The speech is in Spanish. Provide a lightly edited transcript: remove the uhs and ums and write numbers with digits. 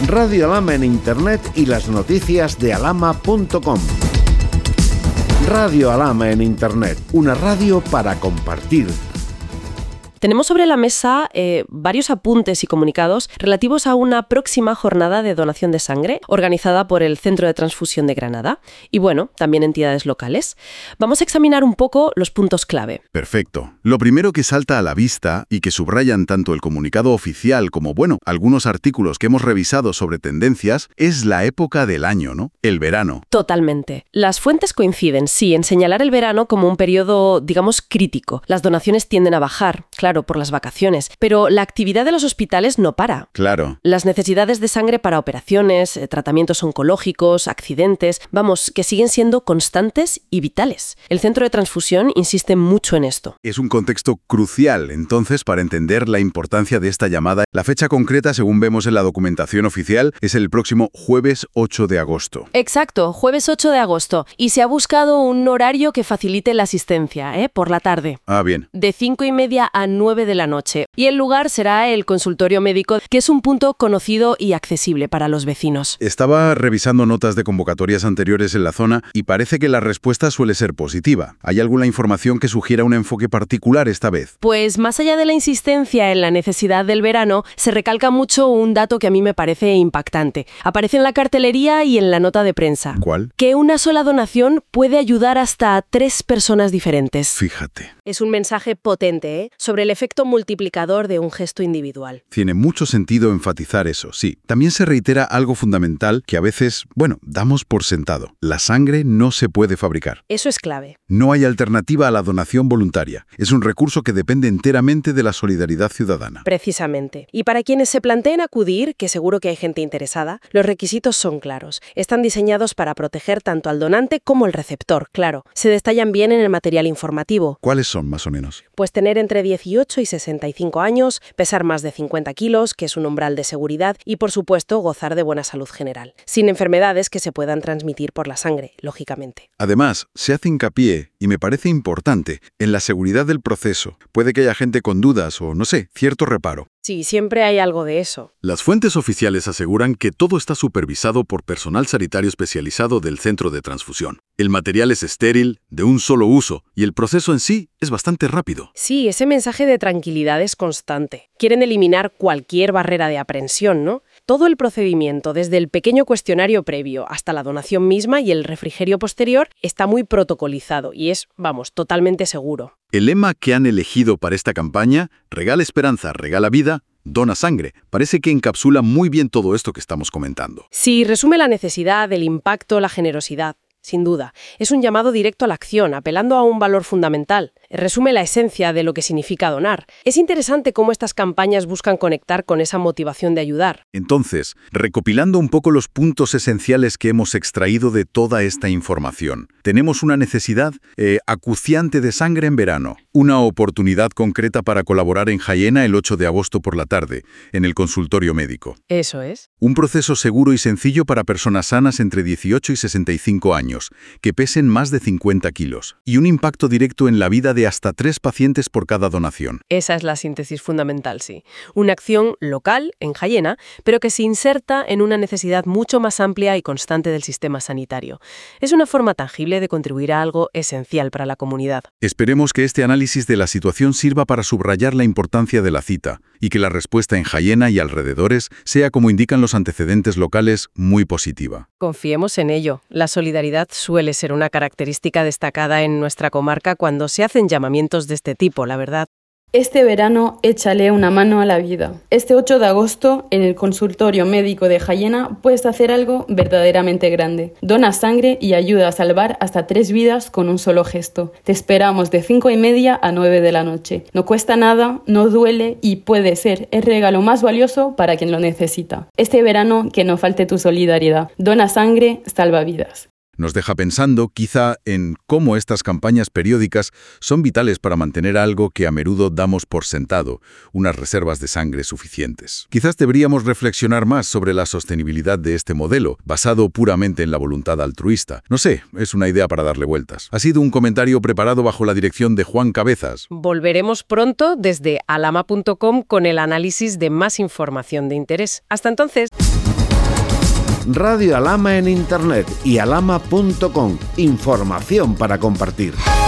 Radio Alhama en Internet y las noticias de alhama.com. Radio Alhama en Internet, una radio para compartir. Tenemos sobre la mesa varios apuntes y comunicados relativos a una próxima jornada de donación de sangre organizada por el Centro de Transfusión de Granada y, bueno, también entidades locales. Vamos a examinar un poco los puntos clave. Perfecto. Lo primero que salta a la vista y que subrayan tanto el comunicado oficial como, algunos artículos que hemos revisado sobre tendencias es la época del año, ¿no? El verano. Totalmente. Las fuentes coinciden, sí, en señalar el verano como un periodo, digamos, crítico. Las donaciones tienden a bajar, claro, por las vacaciones, pero la actividad de los hospitales no para. Claro. Las necesidades de sangre para operaciones, tratamientos oncológicos, accidentes, que siguen siendo constantes y vitales. El Centro de Transfusión insiste mucho en esto. Es un contexto crucial, entonces, para entender la importancia de esta llamada. La fecha concreta, según vemos en la documentación oficial, es el próximo jueves 8 de agosto. Exacto, jueves 8 de agosto. Y se ha buscado un horario que facilite la asistencia, por la tarde. Ah, bien. De 5:30 a 9 de la noche. Y el lugar será el consultorio médico, que es un punto conocido y accesible para los vecinos. Estaba revisando notas de convocatorias anteriores en la zona y parece que la respuesta suele ser positiva. ¿Hay alguna información que sugiera un enfoque particular esta vez? Pues más allá de la insistencia en la necesidad del verano, se recalca mucho un dato que a mí me parece impactante. Aparece en la cartelería y en la nota de prensa. ¿Cuál? Que una sola donación puede ayudar hasta a 3 personas diferentes. Fíjate. Es un mensaje potente, sobre el efecto multiplicador de un gesto individual. Tiene mucho sentido enfatizar eso, sí. También se reitera algo fundamental que a veces, damos por sentado. La sangre no se puede fabricar. Eso es clave. No hay alternativa a la donación voluntaria. Es un recurso que depende enteramente de la solidaridad ciudadana. Precisamente. Y para quienes se planteen acudir, que seguro que hay gente interesada, los requisitos son claros. Están diseñados para proteger tanto al donante como al receptor, claro. Se detallan bien en el material informativo. ¿Cuáles son, más o menos? Pues tener entre 18 y 65 años, pesar más de 50 kilos, que es un umbral de seguridad, y por supuesto gozar de buena salud general, sin enfermedades que se puedan transmitir por la sangre, lógicamente. Además, se hace hincapié, y me parece importante, en la seguridad del proceso. Puede que haya gente con dudas o, cierto reparo. Sí, siempre hay algo de eso. Las fuentes oficiales aseguran que todo está supervisado por personal sanitario especializado del Centro de Transfusión. El material es estéril, de un solo uso, y el proceso en sí es bastante rápido. Sí, ese mensaje de tranquilidad es constante. Quieren eliminar cualquier barrera de aprensión, ¿no? Todo el procedimiento, desde el pequeño cuestionario previo hasta la donación misma y el refrigerio posterior, está muy protocolizado y es, totalmente seguro. El lema que han elegido para esta campaña, regala esperanza, regala vida, dona sangre, parece que encapsula muy bien todo esto que estamos comentando. Sí, resume la necesidad, el impacto, la generosidad. Sin duda, es un llamado directo a la acción, apelando a un valor fundamental. Resume la esencia de lo que significa donar. Es interesante cómo estas campañas buscan conectar con esa motivación de ayudar. Entonces, recopilando un poco los puntos esenciales que hemos extraído de toda esta información, tenemos una necesidad acuciante de sangre en verano, una oportunidad concreta para colaborar en Jaena el 8 de agosto por la tarde, en el consultorio médico. Eso es. Un proceso seguro y sencillo para personas sanas entre 18 y 65 años, que pesen más de 50 kilos, y un impacto directo en la vida de hasta 3 pacientes por cada donación. Esa es la síntesis fundamental, sí. Una acción local, en Jaena, pero que se inserta en una necesidad mucho más amplia y constante del sistema sanitario. Es una forma tangible de contribuir a algo esencial para la comunidad. Esperemos que este análisis de la situación sirva para subrayar la importancia de la cita, y que la respuesta en Jaena y alrededores sea, como indican los antecedentes locales, muy positiva. Confiemos en ello. La solidaridad suele ser una característica destacada en nuestra comarca cuando se hacen llamamientos de este tipo, la verdad. Este verano, échale una mano a la vida. Este 8 de agosto, en el consultorio médico de Jaena, puedes hacer algo verdaderamente grande. Dona sangre y ayuda a salvar hasta 3 vidas con un solo gesto. Te esperamos de 5:30 a 9 de la noche. No cuesta nada, no duele y puede ser el regalo más valioso para quien lo necesita. Este verano, que no falte tu solidaridad. Dona sangre, salva vidas. Nos deja pensando, quizá, en cómo estas campañas periódicas son vitales para mantener algo que a menudo damos por sentado, unas reservas de sangre suficientes. Quizás deberíamos reflexionar más sobre la sostenibilidad de este modelo, basado puramente en la voluntad altruista. No sé, es una idea para darle vueltas. Ha sido un comentario preparado bajo la dirección de Juan Cabezas. Volveremos pronto desde alhama.com con el análisis de más información de interés. Hasta entonces. Radio Alhama en Internet y alhama.com. Información para compartir.